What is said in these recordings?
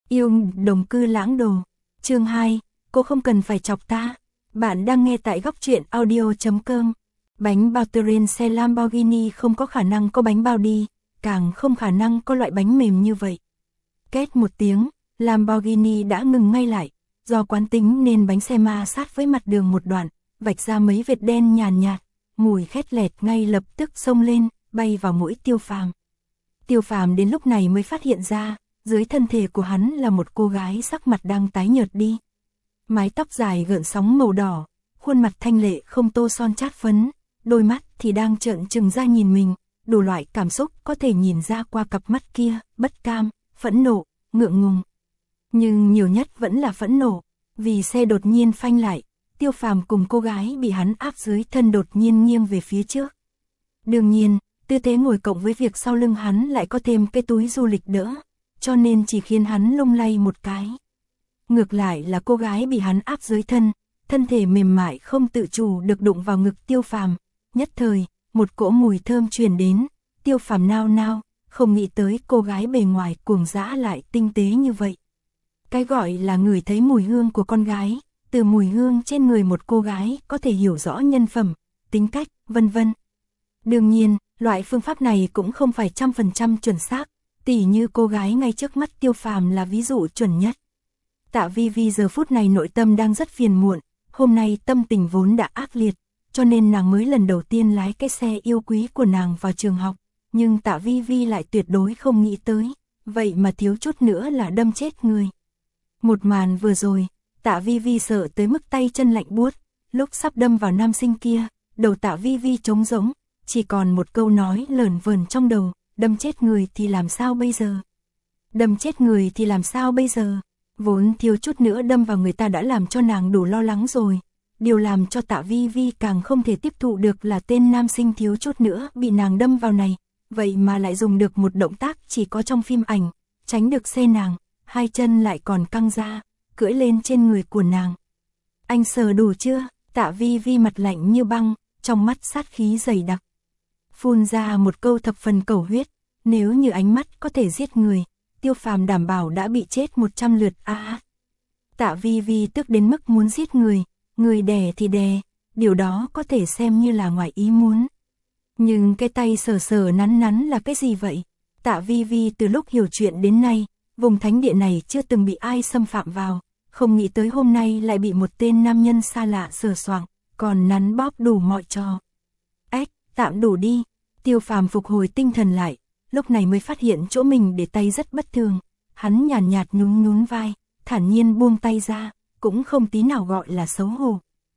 Yêu đồng cư lãng đồ. Chương 2, cô không cần phải chọc ta. Bạn đang nghe tại góc truyện audio.com. Bánh bao Turin xe Lamborghini không có khả năng có bánh bao đi, càng không khả năng có loại bánh mềm như vậy. Két một tiếng, Lamborghini đã ngừng ngay lại, do quán tính nên bánh xe ma sát với mặt đường một đoạn, vạch ra mấy vệt đen nhàn nhạt, mùi khét lẹt ngay lập tức xông lên, bay vào mũi Tiêu Phàm. Tiêu Phàm đến lúc này mới phát hiện ra, dưới thân thể của hắn là một cô gái sắc mặt đang tái nhợt đi. Mái tóc dài gợn sóng màu đỏ, khuôn mặt thanh lệ không tô son chát phấn, đôi mắt thì đang trợn trừng ra nhìn mình, đủ loại cảm xúc có thể nhìn ra qua cặp mắt kia, bất cam, phẫn nộ, ngượng ngùng. Nhưng nhiều nhất vẫn là phẫn nộ, vì xe đột nhiên phanh lại, Tiêu Phàm cùng cô gái bị hắn áp dưới thân đột nhiên nghiêng về phía trước. Đương nhiên, tư thế ngồi cộng với việc sau lưng hắn lại có thêm cái túi du lịch đỡ, cho nên chỉ khiến hắn lung lay một cái. Ngược lại là cô gái bị hắn áp dưới thân, thân thể mềm mại không tự chủ được đụng vào ngực Tiêu Phàm, nhất thời, một cỗ mùi thơm truyền đến, Tiêu Phàm nao nao, không nghĩ tới cô gái bề ngoài cuồng dã lại tinh tế như vậy. Cái gọi là ngửi thấy mùi hương của con gái, từ mùi hương trên người một cô gái có thể hiểu rõ nhân phẩm, tính cách, vân vân. Đương nhiên, loại phương pháp này cũng không phải 100% chuẩn xác, tỉ như cô gái ngay trước mắt Tiêu Phàm là ví dụ chuẩn nhất. Tạ Vi Vi giờ phút này nội tâm đang rất phiền muộn, hôm nay tâm tình vốn đã ác liệt, cho nên nàng mới lần đầu tiên lái cái xe yêu quý của nàng vào trường học, nhưng Tạ Vi Vi lại tuyệt đối không nghĩ tới, vậy mà thiếu chút nữa là đâm chết người. Một màn vừa rồi, Tạ Vi Vi sợ tới mức tay chân lạnh buốt, lúc sắp đâm vào nam sinh kia, đầu Tạ Vi Vi trống rỗng, chỉ còn một câu nói lởn vởn trong đầu, đâm chết người thì làm sao bây giờ? Đâm chết người thì làm sao bây giờ? Vốn thiếu chút nữa đâm vào người ta đã làm cho nàng đủ lo lắng rồi. Điều làm cho Tạ Vi Vi càng không thể tiếp thụ được là tên nam sinh thiếu chút nữa bị nàng đâm vào này, vậy mà lại dùng được một động tác chỉ có trong phim ảnh, tránh được xe nàng, hai chân lại còn căng ra, cưỡi lên trên người của nàng. Anh sờ đủ chưa? Tạ Vi Vi mặt lạnh như băng, trong mắt sát khí dày đặc. Phun ra một câu thập phần cầu huyết, nếu như ánh mắt có thể giết người, Tiêu Phàm đảm bảo đã bị chết 100 lượt a. Tạ Vi Vi tức đến mức muốn giết người đè thì đè, điều đó có thể xem như là ngoài ý muốn. Nhưng cái tay sờ sờ nắn nắn là cái gì vậy? Tạ Vi Vi từ lúc hiểu chuyện đến nay, vùng thánh địa này chưa từng bị ai xâm phạm vào, không nghĩ tới hôm nay lại bị một tên nam nhân xa lạ sờ soạng, còn nắn bóp đủ mọi trò. Ếch, tạm đủ đi. Tiêu Phàm phục hồi tinh thần lại, lúc này mới phát hiện chỗ mình để tay rất bất thường, hắn nhàn nhạt nhún nhún vai, thản nhiên buông tay ra, cũng không tí nào gọi là xấu hổ.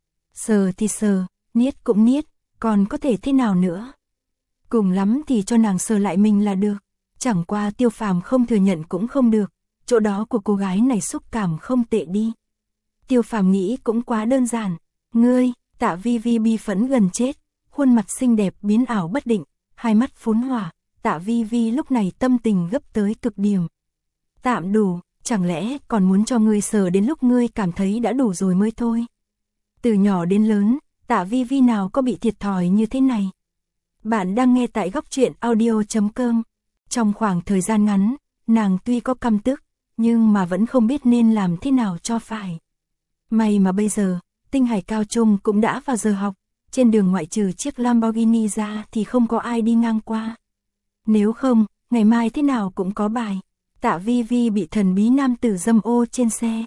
Sờ thì sờ, niết cũng niết, còn có thể thế nào nữa? Cùng lắm thì cho nàng sờ lại mình là được, chẳng qua Tiêu Phàm không thừa nhận cũng không được, chỗ đó của cô gái này xúc cảm không tệ đi. Tiêu Phàm nghĩ cũng quá đơn giản, ngươi, Tạ Vi Vi bi phẫn gần chết, khuôn mặt xinh đẹp biến ảo bất định, hai mắt phốn hỏa, Tạ Vi Vi lúc này tâm tình gấp tới cực điểm. Tạm đủ, chẳng lẽ còn muốn cho ngươi sờ đến lúc ngươi cảm thấy đã đủ rồi mới thôi? Từ nhỏ đến lớn, Tạ Vi Vi nào có bị thiệt thòi như thế này? Bạn đang nghe tại góc truyện audio.com. Trong khoảng thời gian ngắn, nàng tuy có căm tức, nhưng mà vẫn không biết nên làm thế nào cho phải. May mà bây giờ, Tinh Hải Cao Trung cũng đã vào giờ học, trên đường ngoại trừ chiếc Lamborghini ra thì không có ai đi ngang qua. Nếu không, ngày mai thế nào cũng có bài. Tạ Vi Vi bị thần bí nam tử dâm ô trên xe.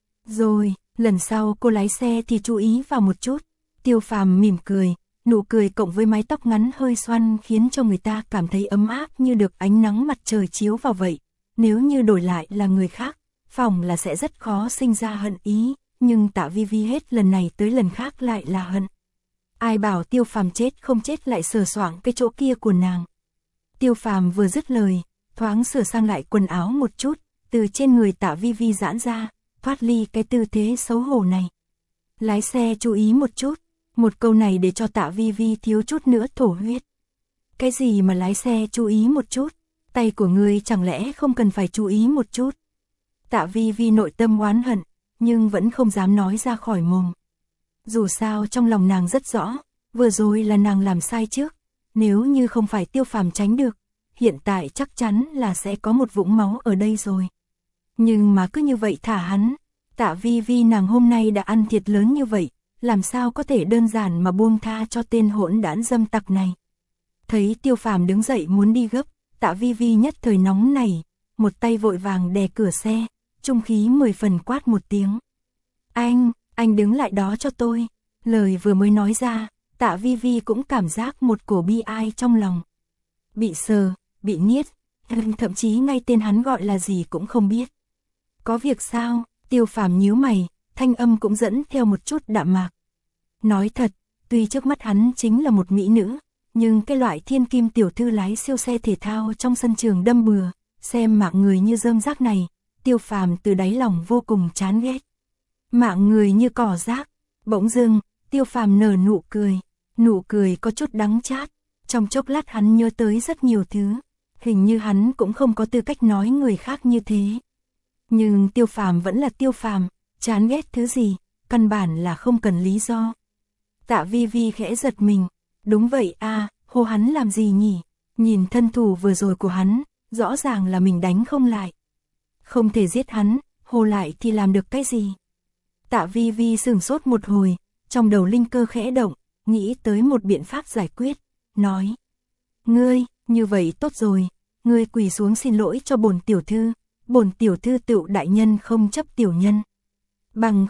Rồi, lần sau cô lái xe thì chú ý vào một chút. Tiêu Phàm mỉm cười, nụ cười cộng với mái tóc ngắn hơi xoăn khiến cho người ta cảm thấy ấm áp như được ánh nắng mặt trời chiếu vào vậy. Nếu như đổi lại là người khác, phòng là sẽ rất khó sinh ra hận ý, nhưng Tạ Vi Vi hết lần này tới lần khác lại là hận. Ai bảo Tiêu Phàm chết không chết lại sờ soạng cái chỗ kia của nàng. Tiêu Phàm vừa dứt lời, thoáng sửa sang lại quần áo một chút, từ trên người Tạ Vi Vi giãn ra, thoát ly cái tư thế xấu hổ này. Lái xe chú ý một chút, một câu này để cho Tạ Vi Vi thiếu chút nữa thổ huyết. Cái gì mà lái xe chú ý một chút, tay của ngươi chẳng lẽ không cần phải chú ý một chút? Tạ Vi Vi nội tâm oán hận, nhưng vẫn không dám nói ra khỏi mồm. Dù sao trong lòng nàng rất rõ, vừa rồi là nàng làm sai trước, nếu như không phải Tiêu Phàm tránh được, hiện tại chắc chắn là sẽ có một vũng máu ở đây rồi. Nhưng mà cứ như vậy thả hắn. Tạ Vi Vi nàng hôm nay đã ăn thiệt lớn như vậy, làm sao có thể đơn giản mà buông tha cho tên hỗn đản dâm tặc này. Thấy Tiêu Phàm đứng dậy muốn đi gấp, Tạ Vi Vi nhất thời nóng nảy, một tay vội vàng đè cửa xe, trung khí 10 phần quát một tiếng. Anh đứng lại đó cho tôi. Lời vừa mới nói ra, Tạ Vi Vi cũng cảm giác một cổ bi ai trong lòng. Bị sờ, bị niết, thậm chí ngay tên hắn gọi là gì cũng không biết. Có việc sao? Tiêu Phàm nhíu mày, thanh âm cũng dẫn theo một chút đạm mạc. Nói thật, tuy trước mắt hắn chính là một mỹ nữ, nhưng cái loại thiên kim tiểu thư lái siêu xe thể thao trong sân trường đâm bừa, xem mạng người như rơm rác này, Tiêu Phàm từ đáy lòng vô cùng chán ghét. Mạng người như cỏ rác. Bỗng dưng, Tiêu Phàm nở nụ cười có chút đắng chát. Trong chốc lát hắn nhớ tới rất nhiều thứ, hình như hắn cũng không có tư cách nói người khác như thế. Nhưng Tiêu Phàm vẫn là Tiêu Phàm, chán ghét thứ gì, căn bản là không cần lý do. Tạ Vi Vi khẽ giật mình, đúng vậy à, hô hắn làm gì nhỉ? Nhìn thân thủ vừa rồi của hắn, rõ ràng là mình đánh không lại. Không thể giết hắn, hô lại thì làm được cái gì? Tạ Vi Vi sửng sốt một hồi, trong đầu linh cơ khẽ động, nghĩ tới một biện pháp giải quyết, nói. Ngươi, như vậy tốt rồi, ngươi quỳ xuống xin lỗi cho bổn tiểu thư tựu đại nhân không chấp tiểu nhân. Bằng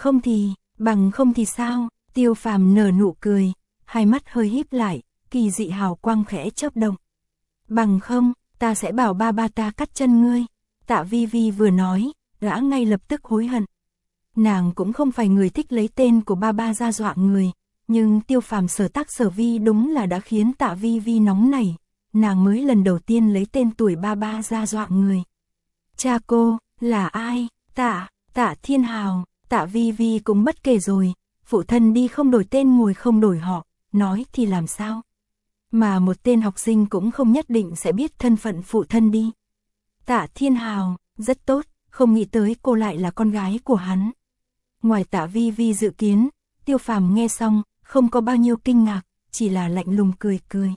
không thì sao? Tiêu Phàm nở nụ cười, hai mắt hơi híp lại, kỳ dị hào quang khẽ chớp động. Bằng không, ta sẽ bảo ba ta cắt chân ngươi. Tạ Vi Vi vừa nói, gã ngay lập tức hối hận. Nàng cũng không phải người thích lấy tên của ba ra dọa người, nhưng Tiêu Phàm sở tác sở vi đúng là đã khiến Tạ Vi Vi nóng nảy. Nàng mới lần đầu tiên lấy tên tuổi ba ra dọa người. Cha cô, là ai? Tạ Thiên Hào. Tạ Vi Vi cũng bất kể rồi, phụ thân đi không đổi tên ngồi không đổi họ, nói thì làm sao? Mà một tên học sinh cũng không nhất định sẽ biết thân phận phụ thân đi. Tạ Thiên Hào, rất tốt, không nghĩ tới cô lại là con gái của hắn. Ngoài Tạ Vi Vi dự kiến, Tiêu Phàm nghe xong, không có bao nhiêu kinh ngạc, chỉ là lạnh lùng cười.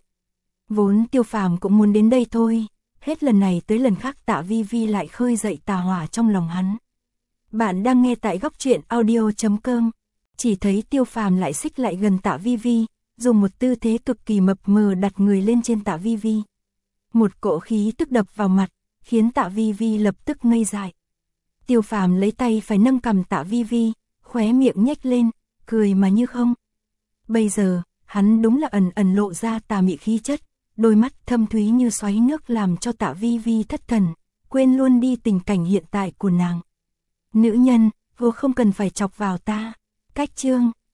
Vốn Tiêu Phàm cũng muốn đến đây thôi, hết lần này tới lần khác Tạ Vi Vi lại khơi dậy tà hỏa trong lòng hắn. Bạn đang nghe tại góc truyện audio.com. Chỉ thấy Tiêu Phàm lại xích lại gần Tạ Vi Vi, dùng một tư thế cực kỳ mập mờ đặt người lên trên Tạ Vi Vi. Một cỗ khí tức đập vào mặt, khiến Tạ Vi Vi lập tức ngây dại. Tiêu Phàm lấy tay phải nâng cằm Tạ Vi Vi, khóe miệng nhếch lên, cười mà như không. Bây giờ, hắn đúng là ẩn lộ ra tà mị khí chất, đôi mắt thâm thúy như xoáy nước làm cho Tạ Vi Vi thất thần, quên luôn đi tình cảnh hiện tại của nàng. Nữ nhân, vô không cần phải chọc vào ta. Cách chương